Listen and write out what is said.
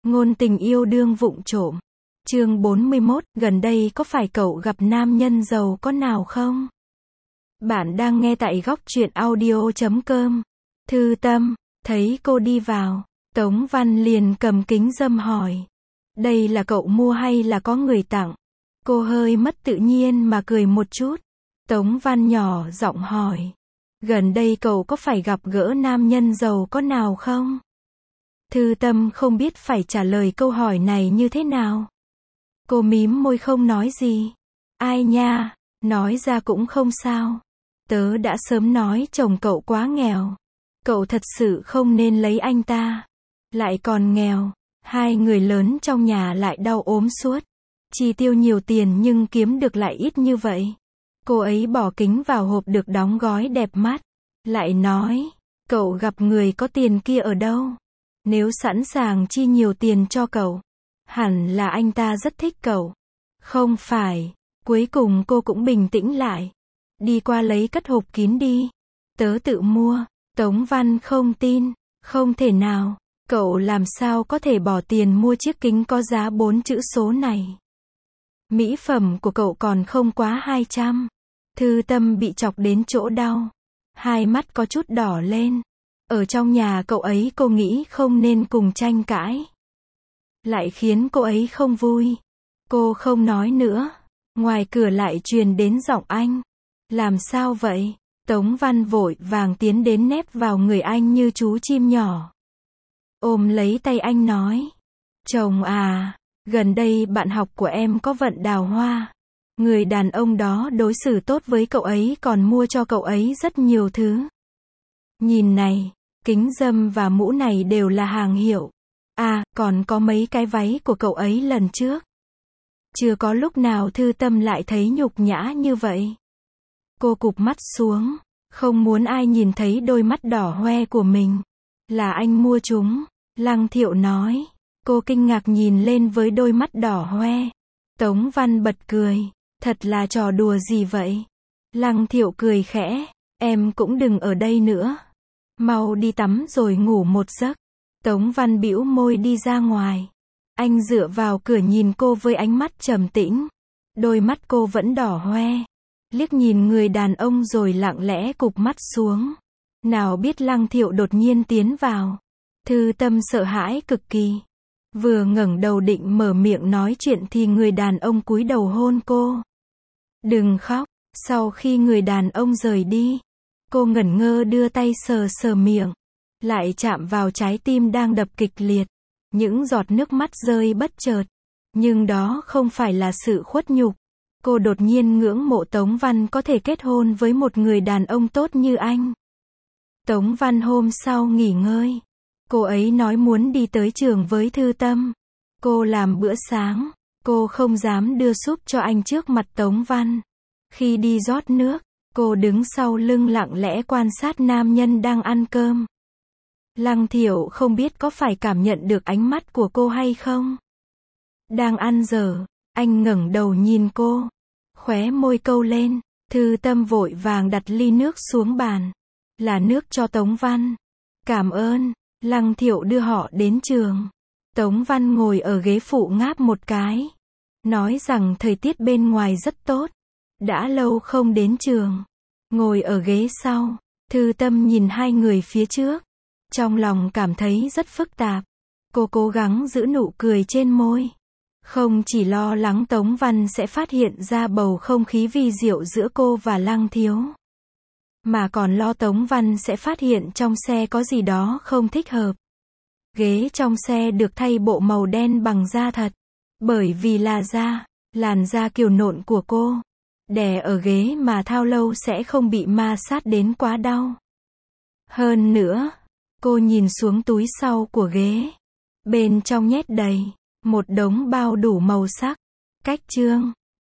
Ngôn tình yêu đương vụng trộm. Chương 41, gần đây có phải cậu gặp nam nhân giàu có nào không? Bạn đang nghe tại góc truyện audio.com. Thư Tâm, thấy cô đi vào, Tống Văn liền cầm kính râm hỏi. Đây là cậu mua hay là có người tặng? Cô hơi mất tự nhiên mà cười một chút. Tống Văn nhỏ giọng hỏi. Gần đây cậu có phải gặp gỡ nam nhân giàu có nào không? Thư Tâm không biết phải trả lời câu hỏi này như thế nào. Cô mím môi không nói gì. Ai nha, nói ra cũng không sao. Tớ đã sớm nói chồng cậu quá nghèo. Cậu thật sự không nên lấy anh ta. Lại còn nghèo. Hai người lớn trong nhà lại đau ốm suốt. Chi tiêu nhiều tiền nhưng kiếm được lại ít như vậy. Cô ấy bỏ kính vào hộp được đóng gói đẹp mắt. Lại nói, cậu gặp người có tiền kia ở đâu? Nếu sẵn sàng chi nhiều tiền cho cậu, hẳn là anh ta rất thích cậu. Không phải. Cuối cùng cô cũng bình tĩnh lại. Đi qua lấy cất hộp kín đi. Tớ tự mua. Tống Văn không tin. Không thể nào. Cậu làm sao có thể bỏ tiền mua chiếc kính có giá 4 chữ số này? Mỹ phẩm của cậu còn không quá 200. Thư Tâm bị chọc đến chỗ đau. Hai mắt có chút đỏ lên. Ở trong nhà cậu ấy cô nghĩ không nên cùng tranh cãi. Lại khiến cô ấy không vui. Cô không nói nữa. Ngoài cửa lại truyền đến giọng anh. Làm sao vậy? Tống Văn vội vàng tiến đến nép vào người anh như chú chim nhỏ. Ôm lấy tay anh nói. Chồng à, gần đây bạn học của em có vận đào hoa. Người đàn ông đó đối xử tốt với cậu ấy còn mua cho cậu ấy rất nhiều thứ. Nhìn này, kính râm và mũ này đều là hàng hiệu. À, còn có mấy cái váy của cậu ấy lần trước. Chưa có lúc nào Thư Tâm lại thấy nhục nhã như vậy. Cô cụp mắt xuống, không muốn ai nhìn thấy đôi mắt đỏ hoe của mình. Là anh mua chúng, Lăng Thiệu nói. Cô kinh ngạc nhìn lên với đôi mắt đỏ hoe. Tống Văn bật cười. Thật là trò đùa gì vậy? Lăng Thiệu cười khẽ. Em cũng đừng ở đây nữa. Mau đi tắm rồi ngủ một giấc. Tống Văn bĩu môi đi ra ngoài. Anh dựa vào cửa nhìn cô với ánh mắt trầm tĩnh. Đôi mắt cô vẫn đỏ hoe. Liếc nhìn người đàn ông rồi lặng lẽ cụp mắt xuống. Nào biết Lăng Thiệu đột nhiên tiến vào. Thư Tâm sợ hãi cực kỳ. Vừa ngẩng đầu định mở miệng nói chuyện thì người đàn ông cúi đầu hôn cô. Đừng khóc. Sau khi người đàn ông rời đi, cô ngẩn ngơ đưa tay sờ sờ miệng. Lại chạm vào trái tim đang đập kịch liệt. Những giọt nước mắt rơi bất chợt. Nhưng đó không phải là sự khuất nhục. Cô đột nhiên ngưỡng mộ Tống Văn có thể kết hôn với một người đàn ông tốt như anh. Tống Văn hôm sau nghỉ ngơi. Cô ấy nói muốn đi tới trường với Thư Tâm. Cô làm bữa sáng. Cô không dám đưa súp cho anh trước mặt Tống Văn. Khi đi rót nước, cô đứng sau lưng lặng lẽ quan sát nam nhân đang ăn cơm. Lăng Thiệu không biết có phải cảm nhận được ánh mắt của cô hay không. Đang ăn dở, anh ngẩng đầu nhìn cô. Khóe môi câu lên. Thư Tâm vội vàng đặt ly nước xuống bàn. Là nước cho Tống Văn. Cảm ơn. Lăng Thiệu đưa họ đến trường. Tống Văn ngồi ở ghế phụ ngáp một cái. Nói rằng thời tiết bên ngoài rất tốt. Đã lâu không đến trường. Ngồi ở ghế sau. Thư Tâm nhìn hai người phía trước. Trong lòng cảm thấy rất phức tạp. Cô cố gắng giữ nụ cười trên môi. Không chỉ lo lắng Tống Văn sẽ phát hiện ra bầu không khí vi diệu giữa cô và Lăng Thiếu. Mà còn lo Tống Văn sẽ phát hiện trong xe có gì đó không thích hợp. Ghế trong xe được thay bộ màu đen bằng da thật. Bởi vì là da, làn da kiều nộn của cô. Đè ở ghế mà thao lâu sẽ không bị ma sát đến quá đau. Hơn nữa, cô nhìn xuống túi sau của ghế. Bên trong nhét đầy một đống bao đủ màu sắc. Cách chương